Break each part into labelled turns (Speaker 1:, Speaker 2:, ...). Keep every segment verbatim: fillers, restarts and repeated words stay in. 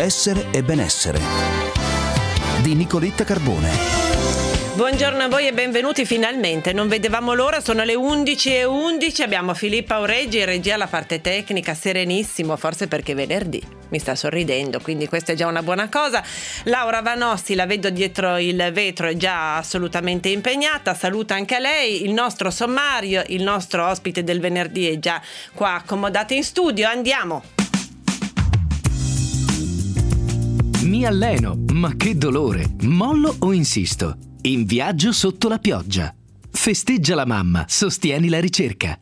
Speaker 1: Essere e benessere di Nicoletta Carbone.
Speaker 2: Buongiorno a voi e benvenuti finalmente, non vedevamo l'ora, sono le undici e undici, abbiamo Filippo Aureggi in regia alla parte tecnica, serenissimo, forse perché è venerdì, mi sta sorridendo, quindi questa è già una buona cosa. Laura Vanossi, la vedo dietro il vetro, è già assolutamente impegnata, saluta anche a lei, il nostro sommario, il nostro ospite del venerdì è già qua accomodato in studio, andiamo!
Speaker 3: Mi alleno, ma che dolore, mollo o insisto? In viaggio sotto la pioggia. Festeggia la mamma, sostieni la ricerca.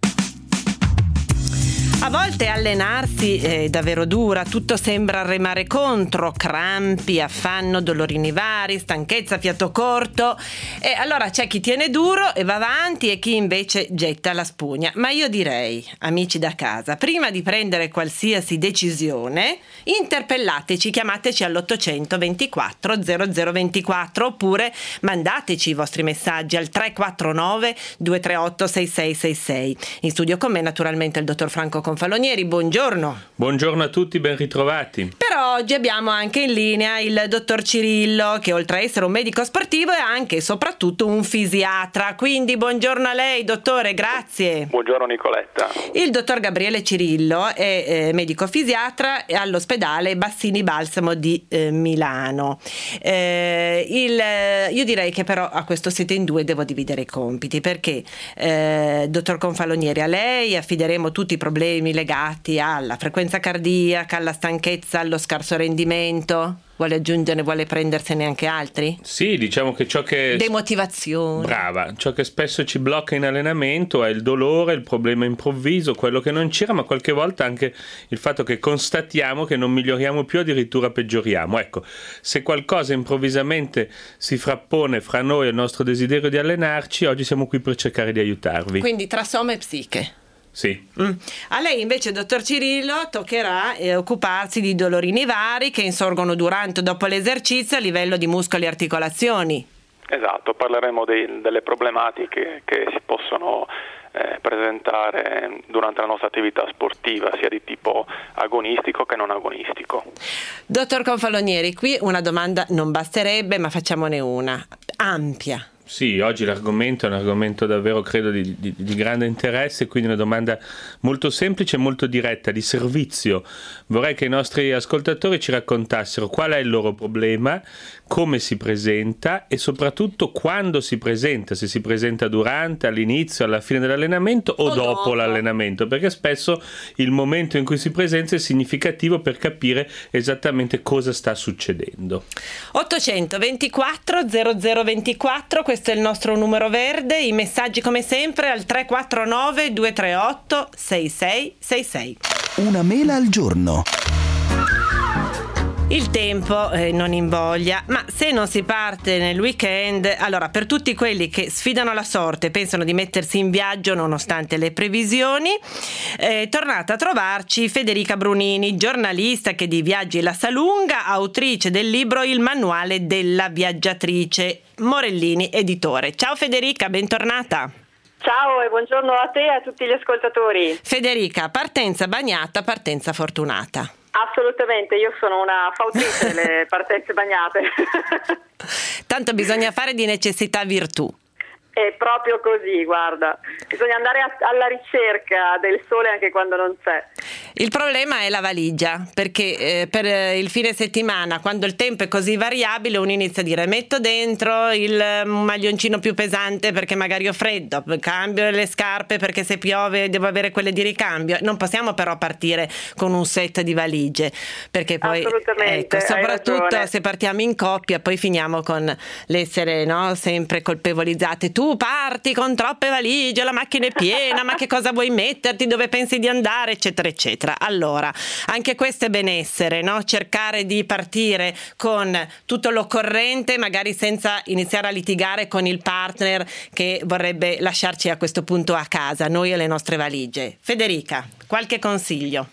Speaker 2: A volte allenarsi è davvero dura, tutto sembra remare contro, crampi, affanno, dolorini vari, stanchezza, fiato corto. E allora c'è chi tiene duro e va avanti e chi invece getta la spugna. Ma io direi, amici da casa, prima di prendere qualsiasi decisione, interpellateci, chiamateci all'ottocento ventiquattro zero zero ventiquattro oppure mandateci i vostri messaggi al tre quattro nove due tre otto sei sei sei sei. In studio con me naturalmente il dottor Franco Confalonieri, buongiorno.
Speaker 4: Buongiorno a tutti, ben ritrovati.
Speaker 2: Però oggi abbiamo anche in linea il dottor Cirillo, che oltre a essere un medico sportivo è anche e soprattutto un fisiatra, quindi buongiorno a lei dottore, grazie.
Speaker 5: Buongiorno Nicoletta.
Speaker 2: Il dottor Gabriele Cirillo è eh, medico fisiatra all'ospedale Bassini Balsamo di eh, Milano. Eh, il, io direi che però a questo siete in due, devo dividere i compiti, perché eh, dottor Confalonieri, a lei affideremo tutti i problemi legati alla frequenza cardiaca, alla stanchezza, allo scarso rendimento. Vuole aggiungere, vuole prendersene anche altri?
Speaker 4: Sì, diciamo che ciò che...
Speaker 2: Demotivazione.
Speaker 4: Brava, ciò che spesso ci blocca in allenamento è il dolore, il problema improvviso, quello che non c'era, ma qualche volta anche il fatto che constatiamo che non miglioriamo più, addirittura peggioriamo. Ecco, se qualcosa improvvisamente si frappone fra noi e il nostro desiderio di allenarci, oggi siamo qui per cercare di aiutarvi.
Speaker 2: Quindi tra soma e psiche.
Speaker 4: Sì.
Speaker 2: Mm. A lei invece, dottor Cirillo, toccherà eh, occuparsi di dolorini vari che insorgono durante o dopo l'esercizio a livello di muscoli e articolazioni.
Speaker 5: Esatto, parleremo dei, delle problematiche che si possono eh, presentare durante la nostra attività sportiva, sia di tipo agonistico che non agonistico.
Speaker 2: Dottor Confalonieri, qui una domanda non basterebbe, ma facciamone una ampia.
Speaker 4: Sì, oggi l'argomento è un argomento davvero, credo, di, di, di grande interesse, quindi una domanda molto semplice e molto diretta, di servizio. Vorrei che i nostri ascoltatori ci raccontassero qual è il loro problema, come si presenta e soprattutto quando si presenta, se si presenta durante, all'inizio, alla fine dell'allenamento o, o dopo, dopo l'allenamento, perché spesso il momento in cui si presenta è significativo per capire esattamente cosa sta succedendo.
Speaker 2: ottocento ventiquattro zero zero ventiquattro, questo è il nostro numero verde, i messaggi come sempre al tre quattro nove due tre otto sei sei sei sei.
Speaker 1: Una mela al giorno.
Speaker 2: Il tempo eh, non invoglia, ma se non si parte nel weekend, allora per tutti quelli che sfidano la sorte, pensano di mettersi in viaggio nonostante le previsioni, è tornata a trovarci Federica Brunini, giornalista che di viaggi la sa lunga, autrice del libro Il manuale della viaggiatrice, Morellini editore. Ciao Federica, bentornata.
Speaker 6: Ciao e buongiorno a te e a tutti gli ascoltatori.
Speaker 2: Federica, partenza bagnata, partenza fortunata.
Speaker 6: Assolutamente, io sono una fautrice delle partenze bagnate.
Speaker 2: Tanto bisogna fare di necessità virtù.
Speaker 6: È proprio così, guarda, bisogna andare a, alla ricerca del sole anche quando non c'è.
Speaker 2: Il problema è la valigia, perché eh, per il fine settimana, quando il tempo è così variabile, uno inizia a dire metto dentro il maglioncino più pesante perché magari ho freddo, cambio le scarpe perché se piove devo avere quelle di ricambio. Non possiamo però partire con un set di valigie, perché poi ecco, soprattutto se partiamo in coppia poi finiamo con l'essere, no, sempre colpevolizzate. Tu parti con troppe valigie, la macchina è piena, ma che cosa vuoi metterti, dove pensi di andare, eccetera eccetera. Allora, anche questo è benessere, no? Cercare di partire con tutto l'occorrente, magari senza iniziare a litigare con il partner che vorrebbe lasciarci a questo punto a casa, noi e le nostre valigie. Federica, qualche consiglio?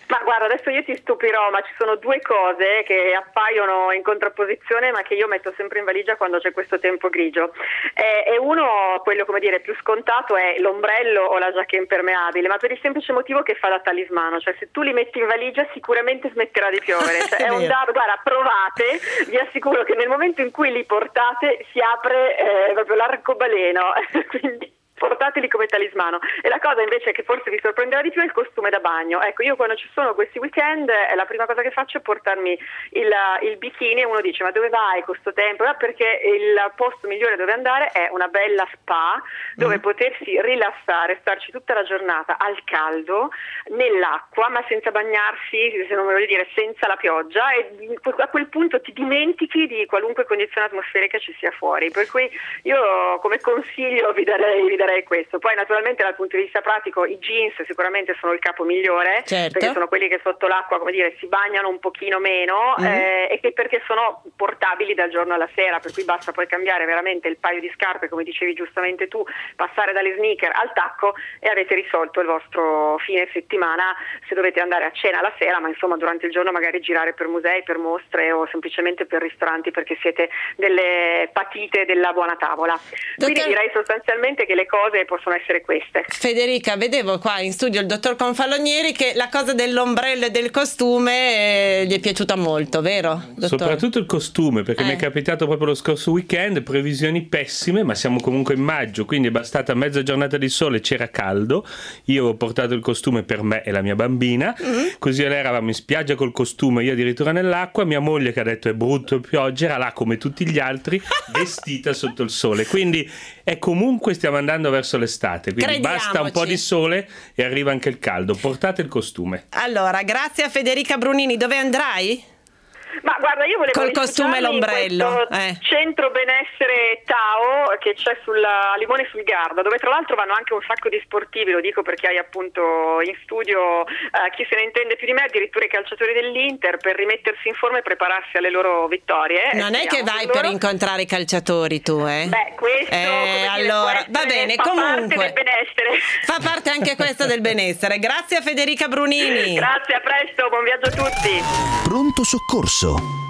Speaker 6: Ma guarda, adesso io ti stupirò, ma ci sono due cose che appaiono in contrapposizione, ma che io metto sempre in valigia quando c'è questo tempo grigio. E, e uno, quello come dire più scontato, è l'ombrello o la giacca impermeabile, ma per il semplice motivo che fa da talismano, cioè se tu li metti in valigia sicuramente smetterà di piovere. Cioè, è un dato, guarda, provate, vi assicuro che nel momento in cui li portate si apre eh, proprio l'arcobaleno, quindi portateli come talismano. E la cosa invece che forse vi sorprenderà di più è il costume da bagno. Ecco, io quando ci sono questi weekend eh, la prima cosa che faccio è portarmi il, il bikini, e uno dice ma dove vai con sto tempo? Eh, perché il posto migliore dove andare è una bella spa dove mm. potersi rilassare, starci tutta la giornata al caldo, nell'acqua, ma senza bagnarsi, se non voglio dire senza la pioggia, e a quel punto ti dimentichi di qualunque condizione atmosferica ci sia fuori. Per cui io come consiglio vi darei, vi darei questo. Poi naturalmente dal punto di vista pratico i jeans sicuramente sono il capo migliore,
Speaker 2: certo,
Speaker 6: perché sono quelli che sotto l'acqua, come dire, si bagnano un pochino meno, mm. eh, e che perché sono portabili dal giorno alla sera, per cui basta poi cambiare veramente il paio di scarpe, come dicevi giustamente tu, passare dalle sneaker al tacco e avete risolto il vostro fine settimana, se dovete andare a cena la sera, ma insomma durante il giorno magari girare per musei, per mostre o semplicemente per ristoranti perché siete delle patite della buona tavola.
Speaker 2: Dottor...
Speaker 6: Quindi direi sostanzialmente che le cose possono essere queste.
Speaker 2: Federica, vedevo qua in studio il dottor Confalonieri che la cosa dell'ombrello e del costume eh, gli è piaciuta molto, vero, dottore?
Speaker 4: Soprattutto il costume, perché
Speaker 2: eh.
Speaker 4: mi è capitato proprio lo scorso weekend, previsioni pessime, ma siamo comunque in maggio, quindi è bastata mezza giornata di sole, c'era caldo, io avevo portato il costume per me e la mia bambina, mm-hmm. così lei eravamo in spiaggia col costume, io addirittura nell'acqua, mia moglie che ha detto è brutto pioggia, era là come tutti gli altri, vestita sotto il sole, quindi è comunque stiamo andando verso l'estate, quindi basta un po' di sole e arriva anche il caldo, portate il costume.
Speaker 2: Allora, grazie a Federica Brunini, dove andrai?
Speaker 6: Ma guarda, io volevo
Speaker 2: col costume e l'ombrello
Speaker 6: eh.
Speaker 2: centro
Speaker 6: benessere Tao che c'è sulla Limone sul Garda, dove tra l'altro vanno anche un sacco di sportivi, lo dico perché hai appunto in studio eh, chi se ne intende più di me, addirittura i calciatori dell'Inter, per rimettersi in forma e prepararsi alle loro vittorie.
Speaker 2: Non è che vai per incontrare i calciatori tu, eh?
Speaker 6: Beh, questo
Speaker 2: eh,
Speaker 6: come
Speaker 2: allora
Speaker 6: dire,
Speaker 2: va bene,
Speaker 6: fa
Speaker 2: comunque
Speaker 6: parte del benessere.
Speaker 2: Fa parte anche questo del benessere. Grazie a Federica Brunini.
Speaker 6: Grazie, a presto, buon viaggio a tutti.
Speaker 1: Pronto soccorso.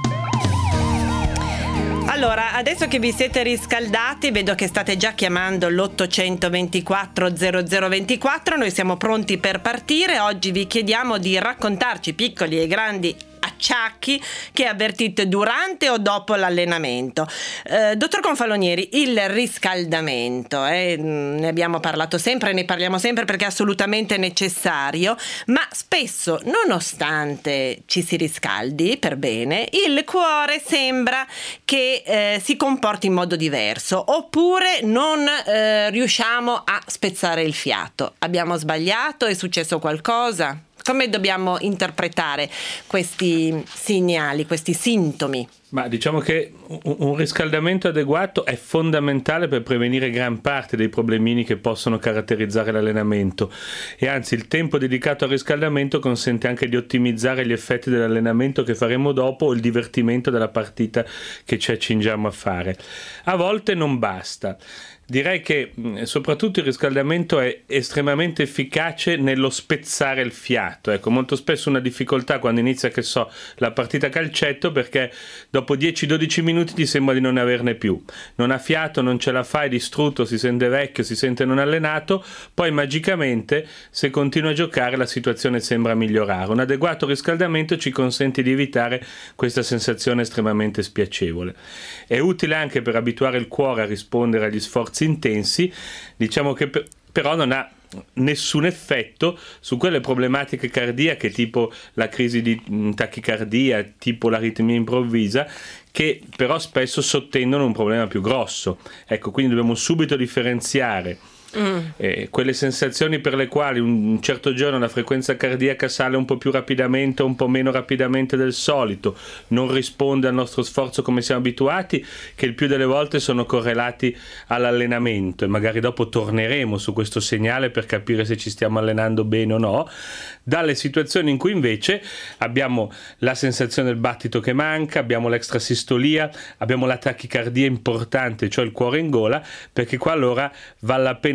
Speaker 2: Allora, adesso che vi siete riscaldati, vedo che state già chiamando l'ottocento ventiquattro zero zero ventiquattro, noi siamo pronti per partire. Oggi vi chiediamo di raccontarci piccoli e grandi acciacchi che avvertite durante o dopo l'allenamento. Eh, dottor Confalonieri, il riscaldamento, eh, ne abbiamo parlato sempre, ne parliamo sempre perché è assolutamente necessario, ma spesso, nonostante ci si riscaldi per bene, il cuore sembra che eh, si comporti in modo diverso, oppure non eh, riusciamo a spezzare il fiato. Abbiamo sbagliato? È successo qualcosa? Come dobbiamo interpretare questi segnali, questi sintomi?
Speaker 4: Ma diciamo che un riscaldamento adeguato è fondamentale per prevenire gran parte dei problemini che possono caratterizzare l'allenamento, e anzi il tempo dedicato al riscaldamento consente anche di ottimizzare gli effetti dell'allenamento che faremo dopo o il divertimento della partita che ci accingiamo a fare. A volte non basta. Direi che soprattutto il riscaldamento è estremamente efficace nello spezzare il fiato. Ecco, molto spesso una difficoltà quando inizia, che so, la partita a calcetto, perché dopo dieci dodici minuti ti sembra di non averne più. Non ha fiato, non ce la fa, è distrutto, si sente vecchio, si sente non allenato, poi magicamente se continua a giocare la situazione sembra migliorare. Un adeguato riscaldamento ci consente di evitare questa sensazione estremamente spiacevole. È utile anche per abituare il cuore a rispondere agli sforzi intensi, diciamo che per, però non ha nessun effetto su quelle problematiche cardiache tipo la crisi di tachicardia, tipo l'aritmia improvvisa, che però spesso sottendono un problema più grosso. Ecco, quindi dobbiamo subito differenziare Mm. Eh, quelle sensazioni per le quali un certo giorno la frequenza cardiaca sale un po' più rapidamente o un po' meno rapidamente del solito, non risponde al nostro sforzo come siamo abituati, che il più delle volte sono correlati all'allenamento, e magari dopo torneremo su questo segnale per capire se ci stiamo allenando bene o no, dalle situazioni in cui invece abbiamo la sensazione del battito che manca, abbiamo l'extrasistolia, abbiamo la tachicardia importante, cioè il cuore in gola, perché qua allora vale la pena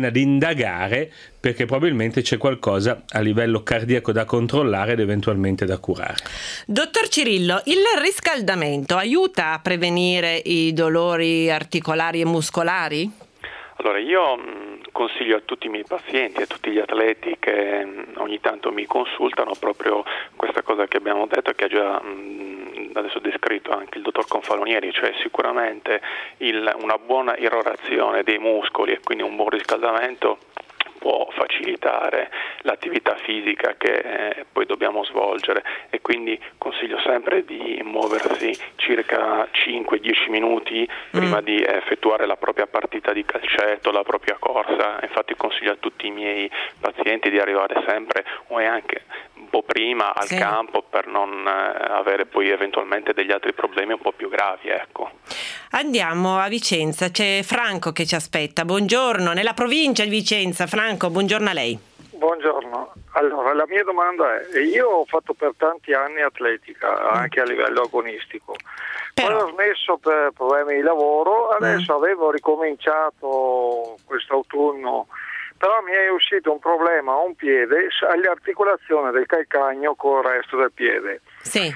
Speaker 4: pena di indagare, perché probabilmente c'è qualcosa a livello cardiaco da controllare ed eventualmente da curare.
Speaker 2: Dottor Cirillo, il riscaldamento aiuta a prevenire i dolori articolari e muscolari?
Speaker 5: Allora, io mh, consiglio a tutti i miei pazienti, a tutti gli atleti che mh, ogni tanto mi consultano proprio questa cosa che abbiamo detto e che ha già mh, adesso descritto anche il dottor Confalonieri, cioè sicuramente il, una buona irrorazione dei muscoli e quindi un buon riscaldamento può facilitare l'attività fisica che eh, poi dobbiamo svolgere, e quindi consiglio sempre di muoversi circa cinque dieci minuti prima mm. di effettuare la propria partita di calcetto, la propria corsa. Infatti consiglio a tutti i miei pazienti di arrivare sempre o anche un po' prima al sì. campo per non eh, avere poi eventualmente degli altri problemi un po' più gravi, ecco.
Speaker 2: Andiamo a Vicenza, c'è Franco che ci aspetta. Buongiorno, nella provincia di Vicenza. Franco, buongiorno a lei.
Speaker 7: Buongiorno. Allora, la mia domanda è: io ho fatto per tanti anni atletica, anche a livello agonistico. Però... Poi ho smesso per problemi di lavoro, adesso mm. avevo ricominciato quest'autunno, però mi è uscito un problema a un piede, all'articolazione del calcagno con il resto del piede.
Speaker 2: Sì.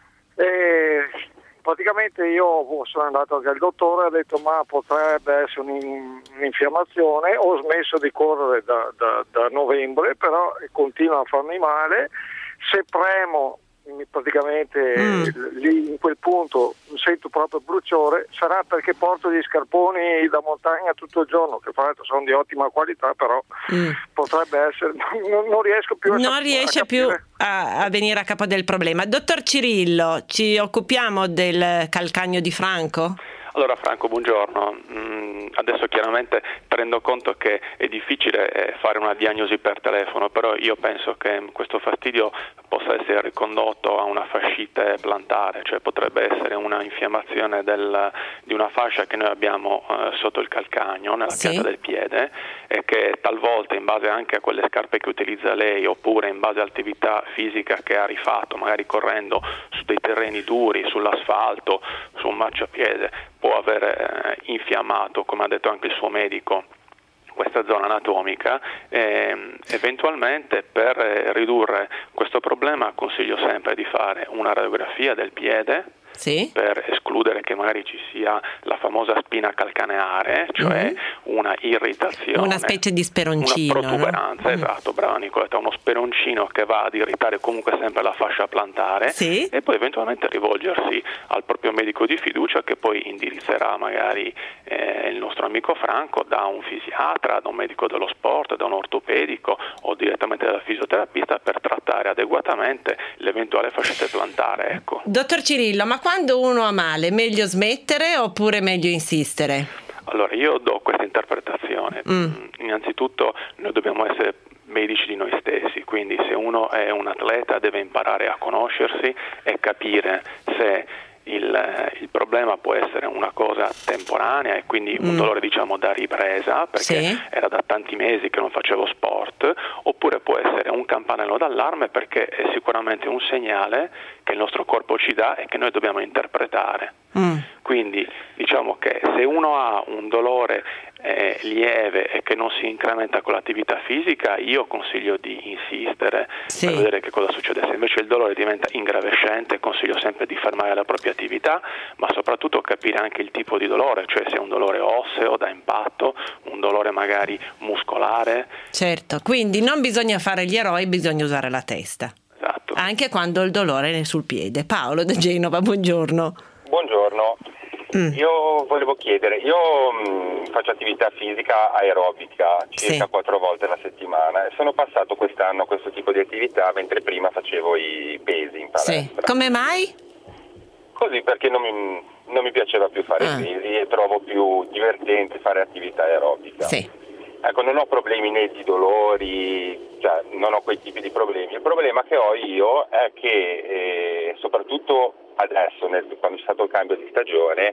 Speaker 7: E praticamente io sono andato anche al dottore, ha detto ma potrebbe essere un'infiammazione, ho smesso di correre da, da, da novembre, però continua a farmi male, se premo praticamente mm. lì in quel punto sento proprio bruciore, sarà perché porto gli scarponi da montagna tutto il giorno, che fra l'altro sono di ottima qualità, però mm. potrebbe essere, non, non riesco più a
Speaker 2: non
Speaker 7: cap-
Speaker 2: riesce
Speaker 7: a
Speaker 2: più a, a venire a capo del problema. Dottor Cirillo, ci occupiamo del calcagno di Franco?
Speaker 5: Allora Franco, buongiorno. Mm, adesso chiaramente prendo conto che è difficile fare una diagnosi per telefono, però io penso che questo fastidio possa essere ricondotto a una fascite plantare, cioè potrebbe essere una infiammazione del, di una fascia che noi abbiamo eh, sotto il calcagno, nella
Speaker 2: sì.
Speaker 5: pianta del piede, e che talvolta, in base anche a quelle scarpe che utilizza lei, oppure in base all'attività fisica che ha rifatto, magari correndo su dei terreni duri, sull'asfalto, su un marciapiede, può aver eh, infiammato, come ha detto anche il suo medico, questa zona anatomica. Eh, eventualmente per eh, ridurre questo problema consiglio sempre di fare una radiografia del piede,
Speaker 2: sì.
Speaker 5: per escludere che magari ci sia la famosa spina calcaneare, cioè mm-hmm. una irritazione,
Speaker 2: una specie di speroncino,
Speaker 5: una protuberanza,
Speaker 2: no?
Speaker 5: esatto, brava Nicoletta, uno speroncino che va ad irritare comunque sempre la fascia plantare,
Speaker 2: sì.
Speaker 5: e poi eventualmente rivolgersi al proprio medico di fiducia, che poi indirizzerà magari eh, il nostro amico Franco da un fisiatra, da un medico dello sport, da un ortopedico o direttamente dal fisioterapista, per trattare adeguatamente l'eventuale fascite plantare, ecco.
Speaker 2: Dottor Cirillo, ma quando uno ha male, meglio smettere oppure meglio insistere?
Speaker 5: Allora, io do questa interpretazione. Mm. Innanzitutto noi dobbiamo essere medici di noi stessi, quindi se uno è un atleta deve imparare a conoscersi e capire se il, il problema può essere una cosa temporanea e quindi un mm. dolore diciamo da ripresa, perché
Speaker 2: sì.
Speaker 5: era da tanti mesi che non facevo sport, oppure può essere un campanello d'allarme, perché è sicuramente un segnale che il nostro corpo ci dà e che noi dobbiamo interpretare. Mm. Quindi diciamo che se uno ha un dolore eh, lieve e che non si incrementa con l'attività fisica, io consiglio di insistere sì. per vedere che cosa succede. Se invece il dolore diventa ingravescente, consiglio sempre di fermare la propria attività, ma soprattutto capire anche il tipo di dolore, cioè se è un dolore osseo da impatto, un dolore magari muscolare.
Speaker 2: Certo, quindi non bisogna fare gli eroi, bisogna usare la testa.
Speaker 5: Esatto.
Speaker 2: Anche quando il dolore è sul piede. Paolo da Genova, buongiorno.
Speaker 8: Buongiorno. Mm. Io volevo chiedere, io mh, faccio attività fisica aerobica circa quattro sì. volte alla settimana e sono passato quest'anno a questo tipo di attività, mentre prima facevo i pesi in palestra.
Speaker 2: Sì. Come mai?
Speaker 8: Così, perché non mi, non mi piaceva più fare ah. pesi e trovo più divertente fare attività aerobica.
Speaker 2: Sì.
Speaker 8: Ecco, non ho problemi né di dolori, cioè non ho quei tipi di problemi. Il problema che ho io è che eh, soprattutto adesso, nel, quando c'è stato il cambio di stagione,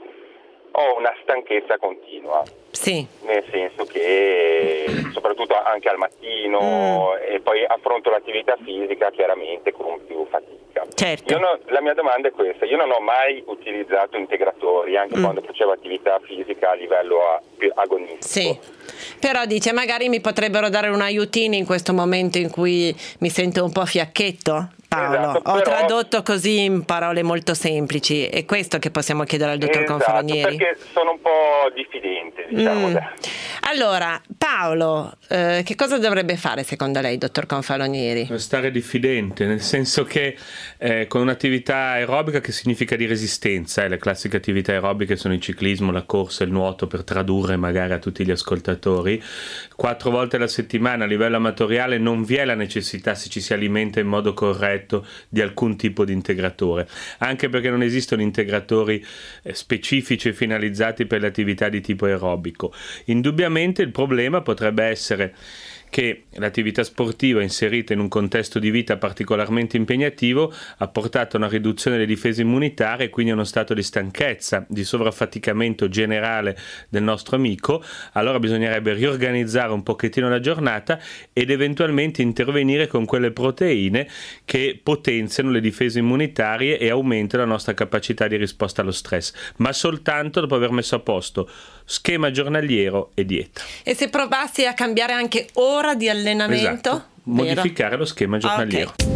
Speaker 8: ho una stanchezza continua.
Speaker 2: Sì.
Speaker 8: Nel senso che soprattutto anche al mattino mm. e poi affronto l'attività fisica chiaramente con più fatica.
Speaker 2: Certo.
Speaker 8: Io no, la mia domanda è questa: io non ho mai utilizzato integratori anche mm. quando facevo attività fisica a livello a, agonistico.
Speaker 2: Sì. Però dice magari mi potrebbero dare un aiutino in questo momento in cui mi sento un po' fiacchetto. Paolo,
Speaker 8: esatto,
Speaker 2: ho
Speaker 8: però...
Speaker 2: tradotto così in parole molto semplici, è questo che possiamo chiedere al dottor
Speaker 8: esatto,
Speaker 2: Confalonieri.
Speaker 8: Perché sono un po' diffidente, diciamo.
Speaker 2: Mm. Allora, Paolo, eh, che cosa dovrebbe fare secondo lei, dottor Confalonieri?
Speaker 4: Stare diffidente, nel senso che eh, con un'attività aerobica, che significa di resistenza, eh, le classiche attività aerobiche sono il ciclismo, la corsa, il nuoto, per tradurre magari a tutti gli ascoltatori, quattro volte alla settimana a livello amatoriale non vi è la necessità, se ci si alimenta in modo corretto, di alcun tipo di integratore, anche perché non esistono integratori eh, specifici e finalizzati per le attività di tipo aerobico. Indubbiamente il problema potrebbe essere che l'attività sportiva inserita in un contesto di vita particolarmente impegnativo ha portato a una riduzione delle difese immunitarie e quindi a uno stato di stanchezza, di sovraffaticamento generale del nostro amico. Allora bisognerebbe riorganizzare un pochettino la giornata ed eventualmente intervenire con quelle proteine che potenziano le difese immunitarie e aumentano la nostra capacità di risposta allo stress, ma soltanto dopo aver messo a posto schema giornaliero e dieta.
Speaker 2: E se provassi a cambiare anche ora di allenamento?
Speaker 4: Esatto, modificare
Speaker 2: Vero?
Speaker 4: lo schema giornaliero.
Speaker 2: Okay.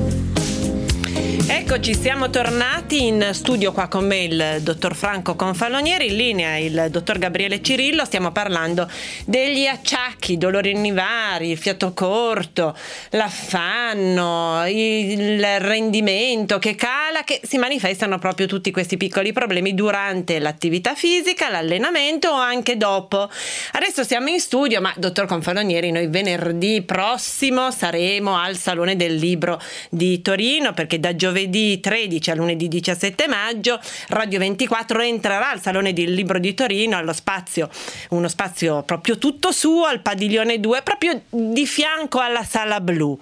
Speaker 2: Eccoci, siamo tornati in studio qua con me il dottor Franco Confalonieri, in linea il dottor Gabriele Cirillo. Stiamo parlando degli acciacchi, dolorini vari, il fiato corto, l'affanno, il rendimento che cala, che si manifestano proprio tutti questi piccoli problemi durante l'attività fisica, l'allenamento o anche dopo. Adesso siamo in studio, ma dottor Confalonieri, noi venerdì prossimo saremo al Salone del Libro di Torino, perché da giovedì tredici a lunedì diciassette maggio Radio ventiquattro entrerà al Salone del Libro di Torino, allo spazio, uno spazio proprio tutto suo, al padiglione due, proprio di fianco alla Sala Blu.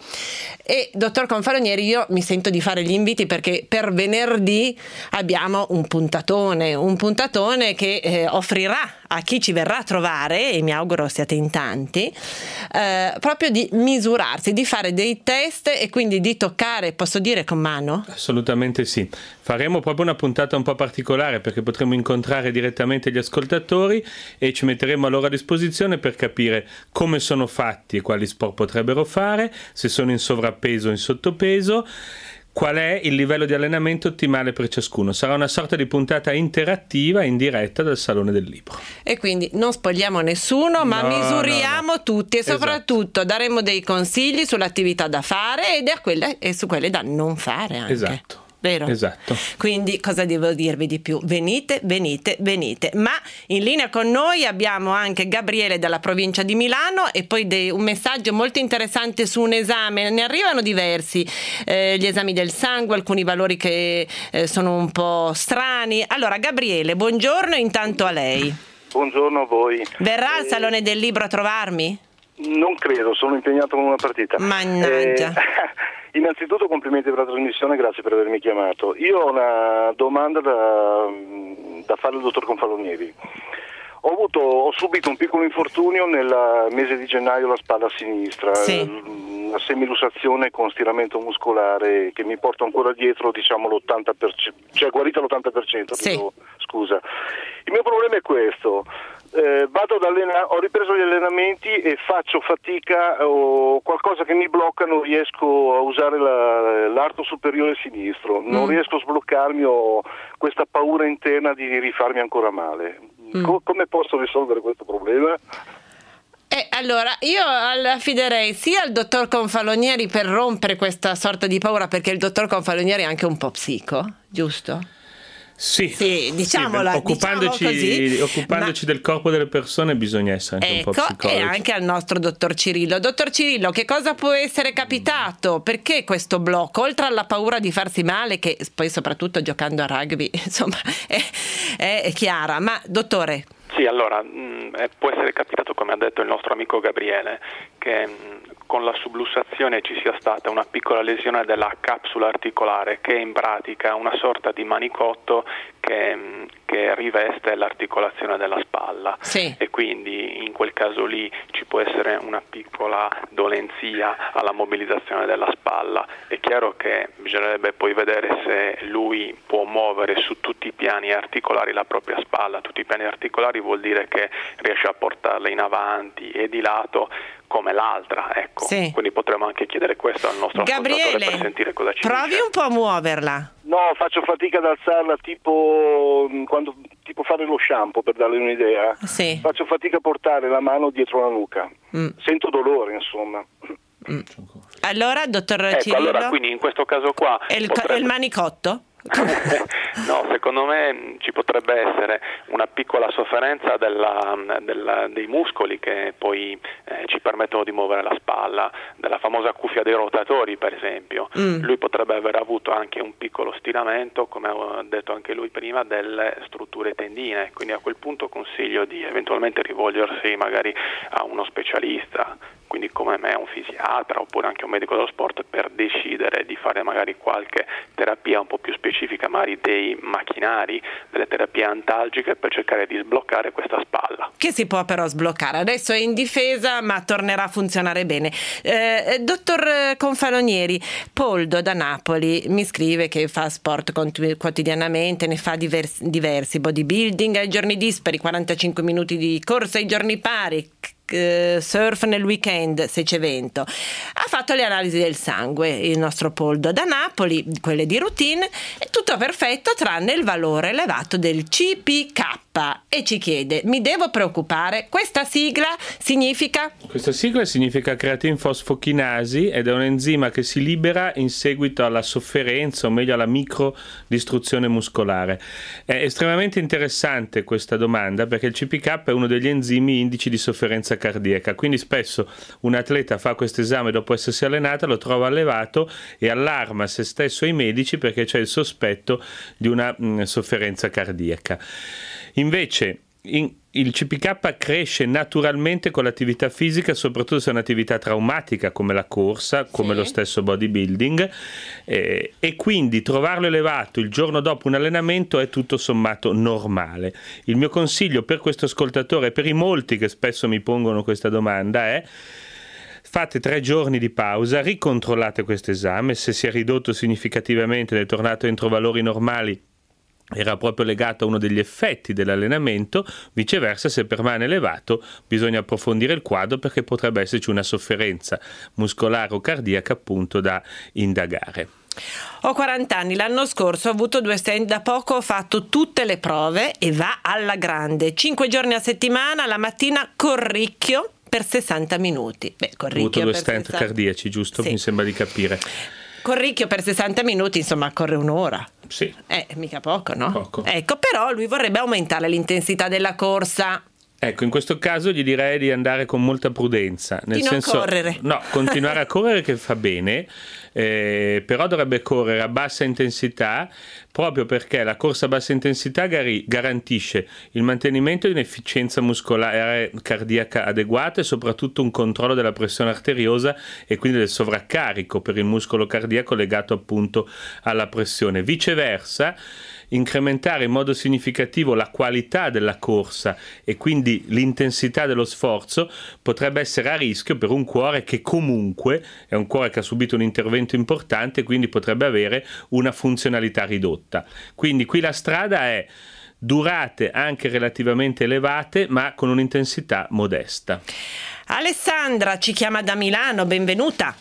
Speaker 2: E dottor Confalonieri, io mi sento di fare gli inviti perché per venerdì abbiamo un puntatone, un puntatone che eh, offrirà a chi ci verrà a trovare, e mi auguro siate in tanti, eh, proprio di misurarsi, di fare dei test e quindi di toccare, posso dire, con mano?
Speaker 4: Assolutamente sì. Faremo proprio una puntata un po' particolare perché potremo incontrare direttamente gli ascoltatori e ci metteremo a loro a disposizione per capire come sono fatti e quali sport potrebbero fare, se sono in sovrappeso o in sottopeso, qual è il livello di allenamento ottimale per ciascuno. Sarà una sorta di puntata interattiva in diretta dal Salone del Libro.
Speaker 2: E quindi non spogliamo nessuno, ma
Speaker 4: no,
Speaker 2: misuriamo no, no. tutti e
Speaker 4: esatto.
Speaker 2: soprattutto daremo dei consigli sull'attività da fare ed a quelle, e su quelle da non fare anche.
Speaker 4: Esatto.
Speaker 2: Vero?
Speaker 4: Esatto.
Speaker 2: Quindi cosa devo dirvi di più? Venite, venite, venite. Ma in linea con noi abbiamo anche Gabriele dalla provincia di Milano e poi de- un messaggio molto interessante su un esame. Ne arrivano diversi, eh, gli esami del sangue, alcuni valori che eh, sono un po' strani. Allora Gabriele, buongiorno intanto a lei.
Speaker 9: Buongiorno a voi.
Speaker 2: Verrà
Speaker 9: eh...
Speaker 2: al Salone del Libro a trovarmi?
Speaker 9: Non credo, sono impegnato con una partita.
Speaker 2: Mannaggia.
Speaker 9: Eh, innanzitutto complimenti per la trasmissione, grazie per avermi chiamato. Io ho una domanda da, da fare al dottor Confalonieri. Ho, avuto, ho subito un piccolo infortunio nel mese di gennaio alla spalla sinistra,
Speaker 2: sì.
Speaker 9: una semilussazione con stiramento muscolare che mi porta ancora dietro, diciamo l'ottanta per cento, cioè guarita l'ottanta per cento,
Speaker 2: sì.
Speaker 9: dico, scusa. Il mio problema è questo. Eh, vado ad allena- ho ripreso gli allenamenti e faccio fatica o qualcosa che mi blocca, non riesco a usare la, l'arto superiore sinistro, non mm. riesco a sbloccarmi, ho questa paura interna di rifarmi ancora male. Mm. Co- come posso risolvere questo problema?
Speaker 2: Eh, allora, io affiderei sia al dottor Confalonieri per rompere questa sorta di paura, perché il dottor Confalonieri è anche un po' psico, giusto?
Speaker 4: Sì,
Speaker 2: sì, diciamola,
Speaker 4: sì, occupandoci,
Speaker 2: diciamo così,
Speaker 4: occupandoci
Speaker 2: ma...
Speaker 4: del corpo delle persone bisogna essere anche
Speaker 2: ecco,
Speaker 4: un po' psicologi.
Speaker 2: E anche al nostro dottor Cirillo. Dottor Cirillo, che cosa può essere capitato? Perché questo blocco? Oltre alla paura di farsi male, che poi soprattutto giocando a rugby, insomma, è, è, è chiara. Ma dottore?
Speaker 5: Sì, allora, mh, può essere capitato, come ha detto il nostro amico Gabriele, che mh, con la sublussazione ci sia stata una piccola lesione della capsula articolare, che è in pratica una sorta di manicotto che, mh, che che riveste l'articolazione della spalla,
Speaker 2: sì.
Speaker 5: e quindi in quel caso lì ci può essere una piccola dolenzia alla mobilizzazione della spalla. È chiaro che bisognerebbe poi vedere se lui può muovere su tutti i piani articolari la propria spalla. Tutti i piani articolari vuol dire che riesce a portarla in avanti e di lato come l'altra, ecco.
Speaker 2: Sì.
Speaker 5: Quindi potremmo anche chiedere questo al nostro
Speaker 2: Gabriele,
Speaker 5: ascoltatore per sentire cosa ci
Speaker 2: provi
Speaker 5: dice.
Speaker 2: un po' a muoverla.
Speaker 9: No, faccio fatica ad alzarla, tipo quando tipo fare lo shampoo, per darle un'idea.
Speaker 2: Sì.
Speaker 9: Faccio fatica a portare la mano dietro la nuca.
Speaker 2: Mm.
Speaker 9: Sento dolore, insomma.
Speaker 2: Mm. Allora, dottor
Speaker 5: Ecco,
Speaker 2: Cirillo,
Speaker 5: allora quindi in questo caso qua
Speaker 2: è il,
Speaker 5: potrebbe...
Speaker 2: è il manicotto?
Speaker 5: No, secondo me ci potrebbe essere una piccola sofferenza della, della, dei muscoli che poi eh, ci permettono di muovere la spalla, della famosa cuffia dei rotatori per esempio. Mm. Lui potrebbe aver avuto anche un piccolo stiramento, come ha detto anche lui prima, delle strutture tendine, quindi a quel punto consiglio di eventualmente rivolgersi magari a uno specialista, quindi come me un fisiatra oppure anche un medico dello sport, per decidere di fare magari qualche terapia un po' più specifica, magari dei macchinari, delle terapie antalgiche per cercare di sbloccare questa spalla.
Speaker 2: Che si può però sbloccare, adesso è in difesa ma tornerà a funzionare bene. Eh, dottor Confalonieri, Poldo da Napoli mi scrive che fa sport quotidianamente, ne fa diversi, diversi bodybuilding ai giorni dispari, quarantacinque minuti di corsa ai giorni pari, surf nel weekend se c'è vento. Ha fatto le analisi del sangue il nostro Poldo da Napoli, quelle di routine, è tutto perfetto tranne il valore elevato del C P K, e ci chiede: mi devo preoccupare? Questa sigla significa?
Speaker 4: Questa sigla significa creatinfosfochinasi ed è un enzima che si libera in seguito alla sofferenza, o meglio alla microdistruzione muscolare. È estremamente interessante questa domanda perché il C P K è uno degli enzimi indici di sofferenza cardiaca, quindi spesso un atleta fa questo esame dopo essersi allenato, lo trova elevato e allarma se stesso e i medici perché c'è il sospetto di una mh, sofferenza cardiaca. Invece in, il C P K cresce naturalmente con l'attività fisica, soprattutto se è un'attività traumatica come la corsa, come sì. lo stesso bodybuilding, eh, e quindi trovarlo elevato il giorno dopo un allenamento è tutto sommato normale. Il mio consiglio per questo ascoltatore e per i molti che spesso mi pongono questa domanda è: fate tre giorni di pausa, ricontrollate questo esame, se si è ridotto significativamente ed è tornato entro valori normali era proprio legato a uno degli effetti dell'allenamento, viceversa se permane elevato bisogna approfondire il quadro perché potrebbe esserci una sofferenza muscolare o cardiaca appunto da indagare.
Speaker 2: Ho quaranta anni, l'anno scorso ho avuto due stent, da poco ho fatto tutte le prove e va alla grande, cinque giorni a settimana, la mattina corricchio per sessanta minuti. Beh, corricchio
Speaker 4: ho avuto due
Speaker 2: per
Speaker 4: stent
Speaker 2: sessanta
Speaker 4: cardiaci, giusto?
Speaker 2: Sì.
Speaker 4: Mi sembra di capire.
Speaker 2: Corricchio per sessanta minuti, insomma, corre un'ora.
Speaker 4: Sì.
Speaker 2: Eh, mica poco, no?
Speaker 4: Poco.
Speaker 2: Ecco, però lui vorrebbe aumentare l'intensità della corsa.
Speaker 4: Ecco, in questo caso gli direi di andare con molta prudenza, nel
Speaker 2: di non
Speaker 4: senso,
Speaker 2: correre.
Speaker 4: No, continuare a correre che fa bene, eh, però dovrebbe correre a bassa intensità, proprio perché la corsa a bassa intensità gari- garantisce il mantenimento di un'efficienza muscolare cardiaca adeguata e soprattutto un controllo della pressione arteriosa e quindi del sovraccarico per il muscolo cardiaco legato appunto alla pressione. Viceversa, incrementare in modo significativo la qualità della corsa e quindi l'intensità dello sforzo potrebbe essere a rischio per un cuore che comunque è un cuore che ha subito un intervento importante, quindi potrebbe avere una funzionalità ridotta. Quindi qui la strada è durate anche relativamente elevate ma con un'intensità modesta.
Speaker 2: Alessandra ci chiama da Milano, benvenuta.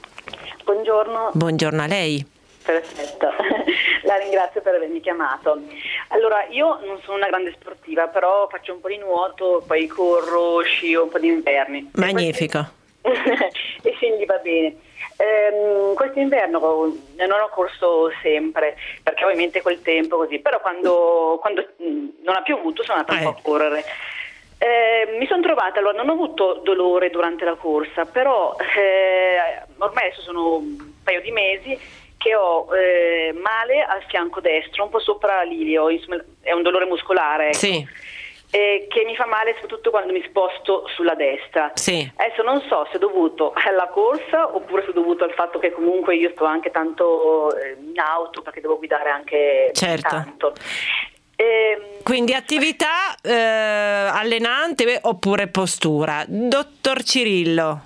Speaker 10: Buongiorno.
Speaker 2: Buongiorno a lei.
Speaker 10: Perfetto, la ringrazio per avermi chiamato. Allora, io non sono una grande sportiva, però faccio un po' di nuoto, poi corro, scio un po' di inverni.
Speaker 2: Magnifico.
Speaker 10: E quindi va bene. Ehm, quest'inverno non ho corso sempre, perché ovviamente col tempo così, però quando, quando non ha piovuto sono andata un
Speaker 2: eh.
Speaker 10: po' a correre. Eh, mi sono trovata, allora non ho avuto dolore durante la corsa, però eh, ormai adesso sono un paio di mesi che ho eh, male al fianco destro, un po' sopra l'ilio, insomma, è un dolore muscolare, ecco,
Speaker 2: sì.
Speaker 10: eh, che mi fa male soprattutto quando mi sposto sulla destra.
Speaker 2: Sì.
Speaker 10: Adesso non so se è dovuto alla corsa oppure se è dovuto al fatto che comunque io sto anche tanto eh, in auto perché devo guidare anche
Speaker 2: certo.
Speaker 10: tanto. E,
Speaker 2: Quindi attività eh, allenante oppure postura. Dottor Cirillo.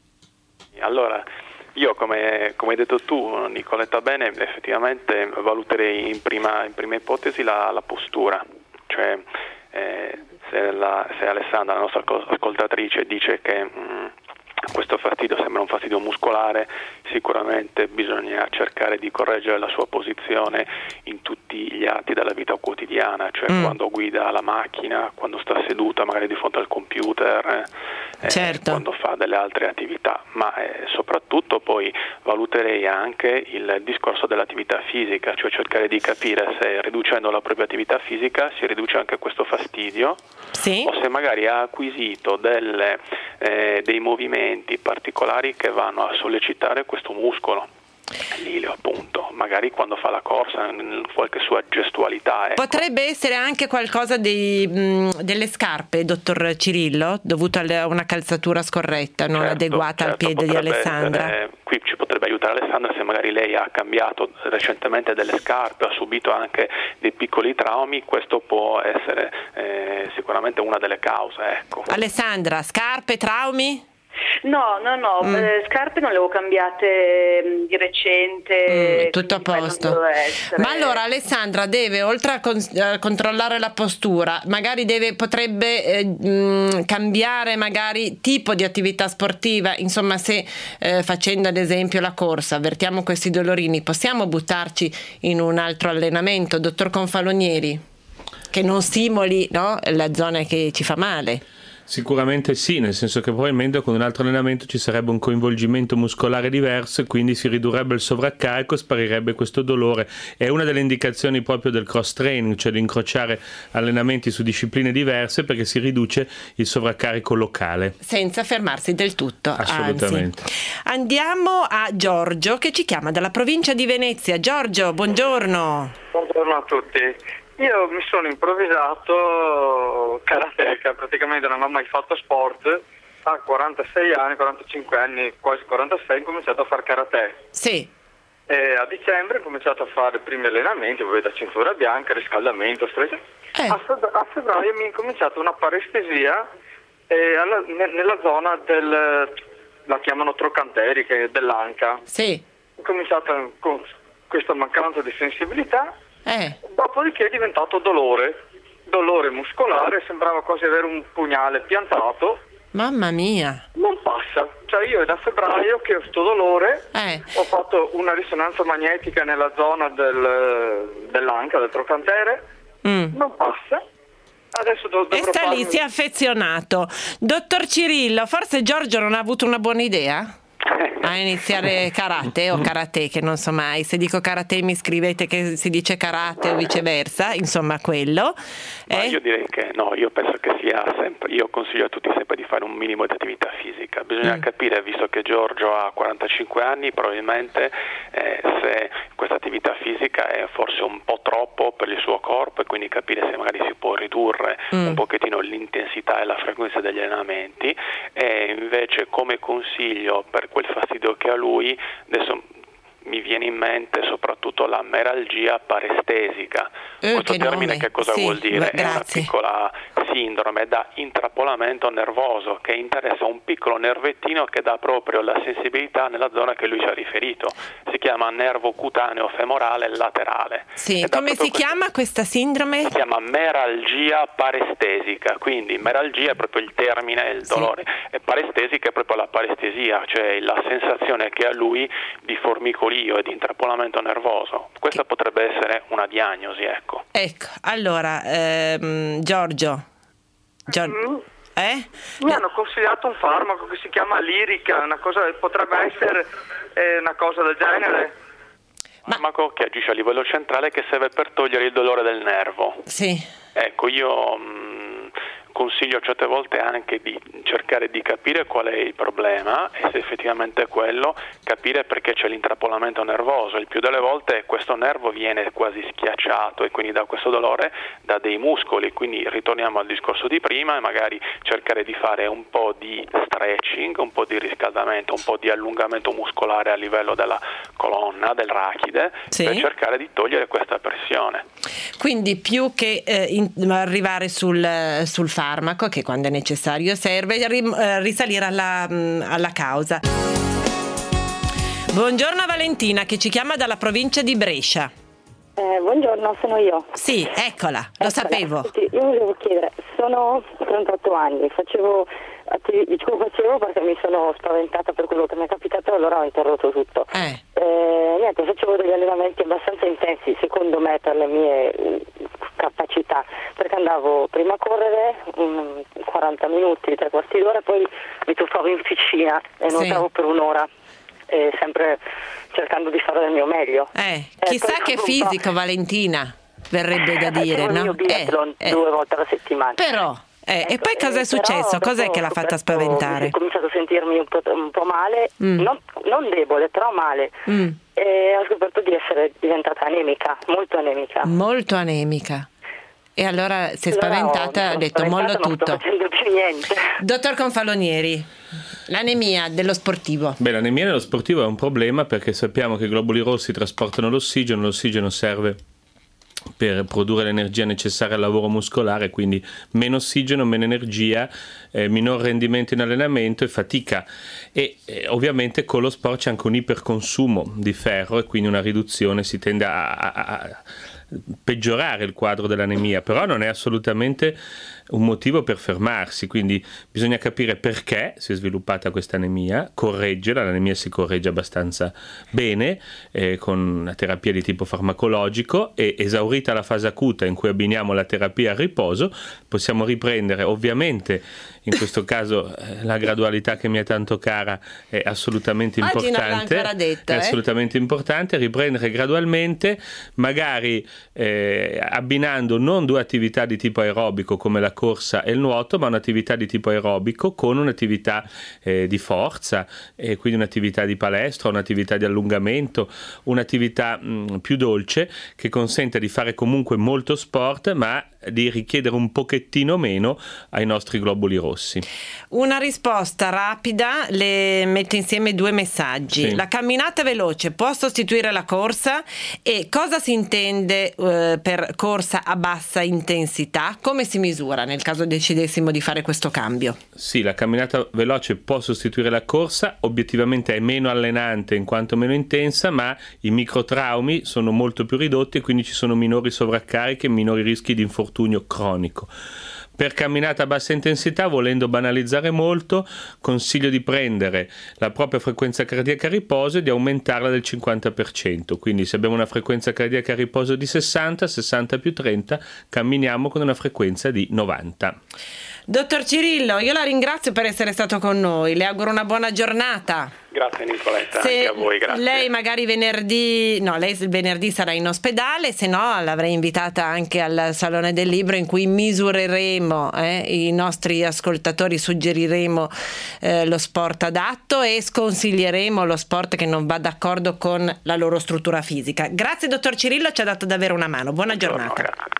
Speaker 5: Allora, io come, come hai detto tu, Nicoletta, bene, effettivamente valuterei in prima, in prima ipotesi la, la postura, cioè eh, se, la, se Alessandra, la nostra ascoltatrice, dice che mh, questo fastidio sembra un fastidio muscolare, sicuramente bisogna cercare di correggere la sua posizione in tutti gli atti della vita quotidiana, cioè mm. quando guida la macchina, quando sta seduta magari di fronte al computer, eh,
Speaker 2: certo.
Speaker 5: quando fa delle altre attività, ma eh, soprattutto poi valuterei anche il discorso dell'attività fisica, cioè cercare di capire se riducendo la propria attività fisica si riduce anche questo fastidio,
Speaker 2: sì.
Speaker 5: o se magari ha acquisito delle, eh, dei movimenti particolari che vanno a sollecitare questo muscolo, l'ileo appunto, magari quando fa la corsa, qualche sua gestualità. Ecco.
Speaker 2: Potrebbe essere anche qualcosa di, mh, delle scarpe, dottor Cirillo, dovuto a una calzatura scorretta, non
Speaker 5: certo,
Speaker 2: adeguata
Speaker 5: certo,
Speaker 2: al piede di Alessandra.
Speaker 5: Essere, qui ci potrebbe aiutare Alessandra se magari lei ha cambiato recentemente delle scarpe, ha subito anche dei piccoli traumi, questo può essere eh, sicuramente una delle cause. Ecco.
Speaker 2: Alessandra, scarpe, traumi?
Speaker 10: No, no, no, mm. eh, scarpe non le ho cambiate mh, di recente.
Speaker 2: Mm, tutto a posto. Ma allora Alessandra deve, oltre a, con- a controllare la postura, magari deve, potrebbe eh, mh, cambiare magari tipo di attività sportiva, insomma se eh, facendo ad esempio la corsa avvertiamo questi dolorini, possiamo buttarci in un altro allenamento, dottor Confalonieri, che non stimoli, no, la zona che ci fa male?
Speaker 4: Sicuramente sì, nel senso che probabilmente con un altro allenamento ci sarebbe un coinvolgimento muscolare diverso e quindi si ridurrebbe il sovraccarico, sparirebbe questo dolore. È una delle indicazioni proprio del cross training, cioè di incrociare allenamenti su discipline diverse perché si riduce il sovraccarico locale.
Speaker 2: Senza fermarsi del tutto.
Speaker 4: Assolutamente.
Speaker 2: Anzi. Andiamo a Giorgio che ci chiama dalla provincia di Venezia. Giorgio, buongiorno.
Speaker 11: Buongiorno a tutti. Io mi sono improvvisato karateka, praticamente non ho mai fatto sport, a quarantasei anni, quarantacinque anni, quasi quarantasei, ho cominciato a fare karate.
Speaker 2: Sì.
Speaker 11: E a dicembre ho cominciato a fare i primi allenamenti, da cintura bianca, riscaldamento, stretch.
Speaker 2: Eh.
Speaker 11: A, febbraio, a febbraio mi è cominciata una parestesia eh, alla, ne, nella zona del, la chiamano trocanteri, che è dell'anca.
Speaker 2: Sì.
Speaker 11: Ho cominciato con questa mancanza di sensibilità.
Speaker 2: Eh.
Speaker 11: Dopodiché è diventato dolore, dolore muscolare, sembrava quasi avere un pugnale piantato.
Speaker 2: Mamma mia.
Speaker 11: Non passa, cioè io è da febbraio che ho questo dolore,
Speaker 2: eh.
Speaker 11: ho fatto una risonanza magnetica nella zona del, dell'anca, del trochantere, mm. non passa. Adesso dov-
Speaker 2: e sta
Speaker 11: farmi...
Speaker 2: lì, si è affezionato. Dottor Cirillo, forse Giorgio non ha avuto una buona idea a iniziare karate o karate, che non so mai, se dico karate mi scrivete che si dice karate o viceversa, insomma quello.
Speaker 5: Ma
Speaker 2: eh?
Speaker 5: io direi che no, io penso che sia sempre, io consiglio a tutti sempre di fare un minimo di attività fisica, bisogna mm. capire, visto che Giorgio ha quarantacinque anni, probabilmente eh, se questa attività fisica è forse un po' troppo per il suo corpo e quindi capire se magari si può ridurre mm. un pochettino l'intensità e la frequenza degli allenamenti, e invece come consiglio per quel fastidio che ha lui, adesso mi viene in mente soprattutto la meralgia parestesica.
Speaker 2: Eh,
Speaker 5: Questo
Speaker 2: che
Speaker 5: termine
Speaker 2: nome.
Speaker 5: che cosa
Speaker 2: sì,
Speaker 5: vuol dire?
Speaker 2: Grazie.
Speaker 5: È una piccola sindrome da intrappolamento nervoso che interessa un piccolo nervettino che dà proprio la sensibilità nella zona che lui ci ha riferito. Si chiama nervo cutaneo femorale laterale.
Speaker 2: Sì, come si
Speaker 5: questo...
Speaker 2: chiama questa sindrome?
Speaker 5: Si chiama meralgia parestesica, quindi meralgia è proprio il termine, il dolore, sì. E parestesica è proprio la parestesia, cioè la sensazione che ha lui di formicolio e di intrappolamento nervoso. Questa che... potrebbe essere una diagnosi, ecco.
Speaker 2: Ecco, allora, ehm, Giorgio, Giorgio
Speaker 11: mm.
Speaker 2: eh?
Speaker 11: mi hanno consigliato un farmaco che si chiama Lirica, una cosa, potrebbe essere eh, una cosa del genere.
Speaker 5: Un farmaco che agisce a livello centrale, che serve per togliere il dolore del nervo.
Speaker 2: Sì.
Speaker 5: Ecco, io mh, consiglio certe volte anche di cercare di capire qual è il problema e se effettivamente è quello, capire perché c'è l'intrappolamento nervoso. Il più delle volte questo nervo viene quasi schiacciato e quindi dà questo dolore da dei muscoli, quindi ritorniamo al discorso di prima e magari cercare di fare un po' di stretching, un po' di riscaldamento, un po' di allungamento muscolare a livello della colonna, del rachide,
Speaker 2: sì,
Speaker 5: per cercare di togliere questa pressione.
Speaker 2: Quindi più che eh, in, arrivare sul, sul farmaco, che quando è necessario serve, rim, eh, risalire alla, mh, alla causa. Buongiorno a Valentina che ci chiama dalla provincia di Brescia.
Speaker 12: Eh, buongiorno, sono io.
Speaker 2: Sì, eccola, lo
Speaker 12: eccola.
Speaker 2: sapevo.
Speaker 12: Sì, io volevo chiedere, sono trentotto anni, facevo, dicevo facevo perché mi sono spaventata per quello che mi è capitato e allora ho interrotto tutto.
Speaker 2: Eh.
Speaker 12: Eh, niente, facevo degli allenamenti abbastanza intensi, secondo me, per le mie capacità, perché andavo prima a correre um, quaranta minuti, tre quarti d'ora, poi mi tuffavo in piscina e nuotavo sì. per un'ora. Eh, sempre cercando di fare del mio meglio.
Speaker 2: Eh, chissà eh, che fisico, Valentina, verrebbe da dire,
Speaker 12: eh,
Speaker 2: no?
Speaker 12: Il mio biathlon
Speaker 2: eh,
Speaker 12: due
Speaker 2: eh.
Speaker 12: volte alla settimana.
Speaker 2: Però, eh, ecco, e poi cosa è successo? Cos'è che l'ha fatta spaventare?
Speaker 12: Ho cominciato a sentirmi un po', un po' male,
Speaker 2: mm.
Speaker 12: non, non debole, però male.
Speaker 2: Mm.
Speaker 12: E ho scoperto di essere diventata anemica, molto anemica.
Speaker 2: Molto anemica. E allora si è spaventata, ha detto mollo tutto.
Speaker 12: Non sto facendo più niente.
Speaker 2: Dottor Confalonieri, l'anemia dello sportivo.
Speaker 4: Beh, l'anemia dello sportivo è un problema perché sappiamo che i globuli rossi trasportano l'ossigeno, l'ossigeno serve per produrre l'energia necessaria al lavoro muscolare, quindi meno ossigeno, meno energia, eh, minor rendimento in allenamento e fatica. E eh, ovviamente con lo sport c'è anche un iperconsumo di ferro e quindi una riduzione, si tende a, a, a peggiorare il quadro dell'anemia, però non è assolutamente un motivo per fermarsi, quindi bisogna capire perché si è sviluppata questa anemia, correggerla. L'anemia si corregge abbastanza bene eh, con una terapia di tipo farmacologico e esaurita la fase acuta in cui abbiniamo la terapia al riposo possiamo riprendere. Ovviamente in questo caso eh, la gradualità che mi è tanto cara è assolutamente
Speaker 2: Oggi
Speaker 4: importante,
Speaker 2: non l'ha ancora detto,
Speaker 4: è
Speaker 2: eh?
Speaker 4: assolutamente importante riprendere gradualmente, magari eh, abbinando non due attività di tipo aerobico come la corsa e il nuoto, ma un'attività di tipo aerobico con un'attività eh, di forza, e quindi un'attività di palestra, un'attività di allungamento, un'attività mh, più dolce che consente di fare comunque molto sport ma di richiedere un pochettino meno ai nostri globuli rossi.
Speaker 2: Una risposta rapida, le mette insieme due messaggi.
Speaker 4: Sì.
Speaker 2: La camminata veloce può sostituire la corsa? E cosa si intende eh, per corsa a bassa intensità? Come si misura nel caso decidessimo di fare questo cambio?
Speaker 4: Sì, la camminata veloce può sostituire la corsa, obiettivamente è meno allenante in quanto meno intensa, ma i microtraumi sono molto più ridotti e quindi ci sono minori sovraccariche e minori rischi di infortunio cronico. Per camminata a bassa intensità, volendo banalizzare molto, consiglio di prendere la propria frequenza cardiaca a riposo e di aumentarla del cinquanta per cento. Quindi se abbiamo una frequenza cardiaca a riposo di sessanta, sessanta più trenta, camminiamo con una frequenza di novanta.
Speaker 2: Dottor Cirillo, io la ringrazio per essere stato con noi, le auguro una buona giornata.
Speaker 5: Grazie Nicoletta,
Speaker 2: Se
Speaker 5: anche a voi, grazie.
Speaker 2: Lei magari venerdì, no, lei il venerdì sarà in ospedale, se no l'avrei invitata anche al Salone del Libro in cui misureremo, eh, i nostri ascoltatori suggeriremo eh, lo sport adatto e sconsiglieremo lo sport che non va d'accordo con la loro struttura fisica. Grazie dottor Cirillo, ci ha dato davvero una mano, buona giornata.
Speaker 5: Grazie.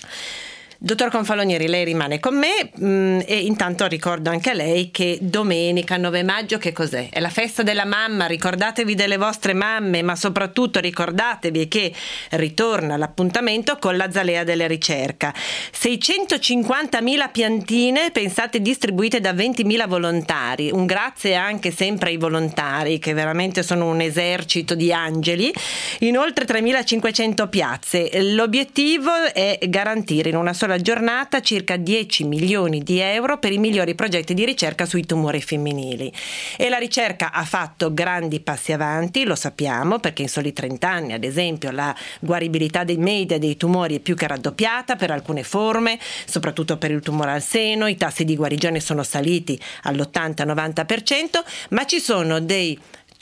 Speaker 2: Dottor Confalonieri, lei rimane con me mh, e intanto ricordo anche a lei che domenica nove maggio che cos'è? È la festa della mamma, ricordatevi delle vostre mamme, ma soprattutto ricordatevi che ritorna l'appuntamento con la Zalea della Ricerca. seicentocinquantamila piantine, pensate, distribuite da ventimila volontari, un grazie anche sempre ai volontari che veramente sono un esercito di angeli, in oltre tremilacinquecento piazze. L'obiettivo è garantire in una sola giornata circa dieci milioni di euro per i migliori progetti di ricerca sui tumori femminili. E la ricerca ha fatto grandi passi avanti, lo sappiamo, perché in soli trenta anni, ad esempio, la guaribilità dei media dei tumori è più che raddoppiata per alcune forme, soprattutto per il tumore al seno, i tassi di guarigione sono saliti all'ottanta novanta per cento, ma ci sono dei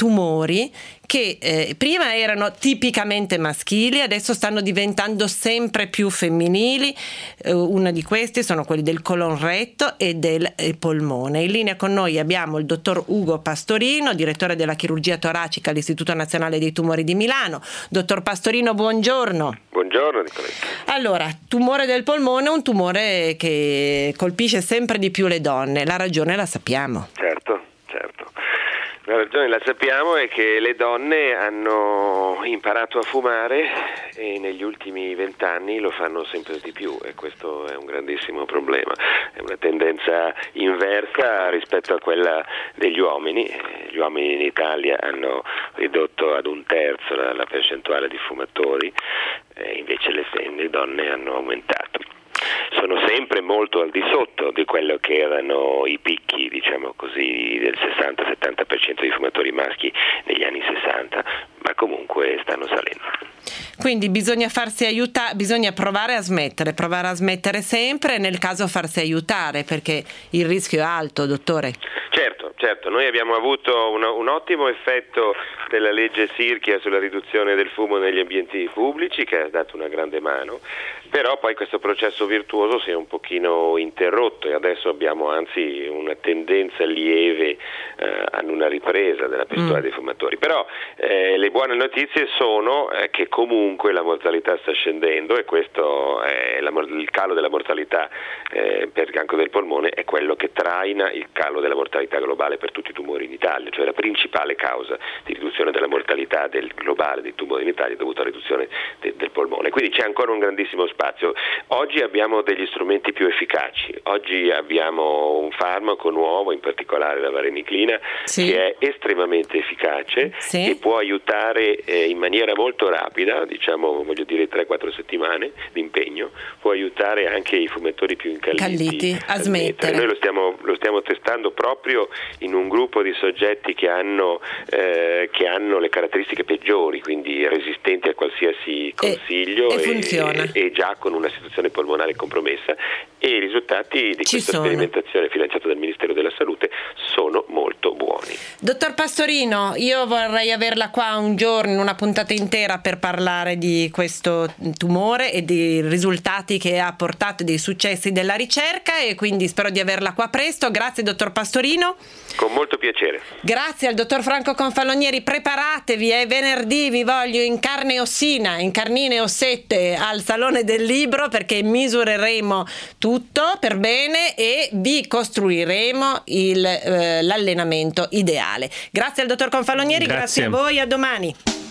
Speaker 2: tumori che eh, prima erano tipicamente maschili, adesso stanno diventando sempre più femminili. Eh, uno di questi sono quelli del colon retto e del eh, polmone. In linea con noi abbiamo il dottor Ugo Pastorino, direttore della chirurgia toracica all'Istituto Nazionale dei Tumori di Milano. Dottor Pastorino, buongiorno.
Speaker 13: Buongiorno Nicoletta.
Speaker 2: Allora, tumore del polmone è un tumore che colpisce sempre di più le donne. La ragione la sappiamo.
Speaker 13: Certo, certo. La ragione la sappiamo è che le donne hanno imparato a fumare e negli ultimi vent'anni lo fanno sempre di più, e questo è un grandissimo problema. È una tendenza inversa rispetto a quella degli uomini. Gli uomini in Italia hanno ridotto ad un terzo la, la percentuale di fumatori, e invece le, le donne hanno aumentato. Sono sempre molto al di sotto di quello che erano i picchi, diciamo così, del sessanta settanta per cento di fumatori maschi negli anni sessanta, ma comunque stanno salendo.
Speaker 2: Quindi bisogna farsi aiutare, bisogna provare a smettere, provare a smettere sempre, nel caso farsi aiutare, perché il rischio è alto, dottore.
Speaker 13: Certo, certo, noi abbiamo avuto un, un ottimo effetto della legge Sirchia sulla riduzione del fumo negli ambienti pubblici, che ha dato una grande mano, però poi questo processo virtuoso si è un pochino interrotto e adesso abbiamo anzi una tendenza lieve eh, ad una ripresa della percentuale mm. dei fumatori. Però eh, le buone notizie sono eh, che comunque la mortalità sta scendendo, e questo è la, il calo della mortalità eh, per il cancro del polmone è quello che traina il calo della mortalità globale per tutti i tumori in Italia, cioè la principale causa di riduzione della mortalità del globale dei tumori in Italia è dovuta alla riduzione de, del polmone. Quindi c'è ancora un grandissimo spazio. Oggi abbiamo degli strumenti più efficaci, oggi abbiamo un farmaco nuovo, in particolare la vareniclina, sì. che è estremamente efficace, sì. e può aiutare eh, in maniera molto rapida, diciamo voglio dire tre quattro settimane di impegno, può aiutare anche i fumatori più incalliti
Speaker 2: Calliti, a, a smettere.
Speaker 13: Noi lo stiamo, lo stiamo testando proprio in un gruppo di soggetti che hanno, eh, che hanno le caratteristiche peggiori, quindi resistenti a qualsiasi consiglio
Speaker 2: e, e, funziona.
Speaker 13: e, e già con una situazione polmonare compromessa, e i risultati di
Speaker 2: Ci
Speaker 13: questa
Speaker 2: sono.
Speaker 13: sperimentazione finanziata dal Ministero della Salute sono molto buoni.
Speaker 2: Dottor Pastorino, io vorrei averla qua un giorno, una puntata intera, per parlare di questo tumore e dei risultati che ha portato, dei successi della ricerca, e quindi spero di averla qua presto. Grazie dottor Pastorino.
Speaker 13: Con molto piacere.
Speaker 2: Grazie al dottor Franco Confalonieri. Preparatevi, è venerdì, vi voglio in carne e ossina, in carnine e ossette al Salone del Libro, perché misureremo tutto per bene e vi costruiremo il, eh, l'allenamento ideale. Grazie al dottor Confalonieri, grazie. grazie a voi, a domani.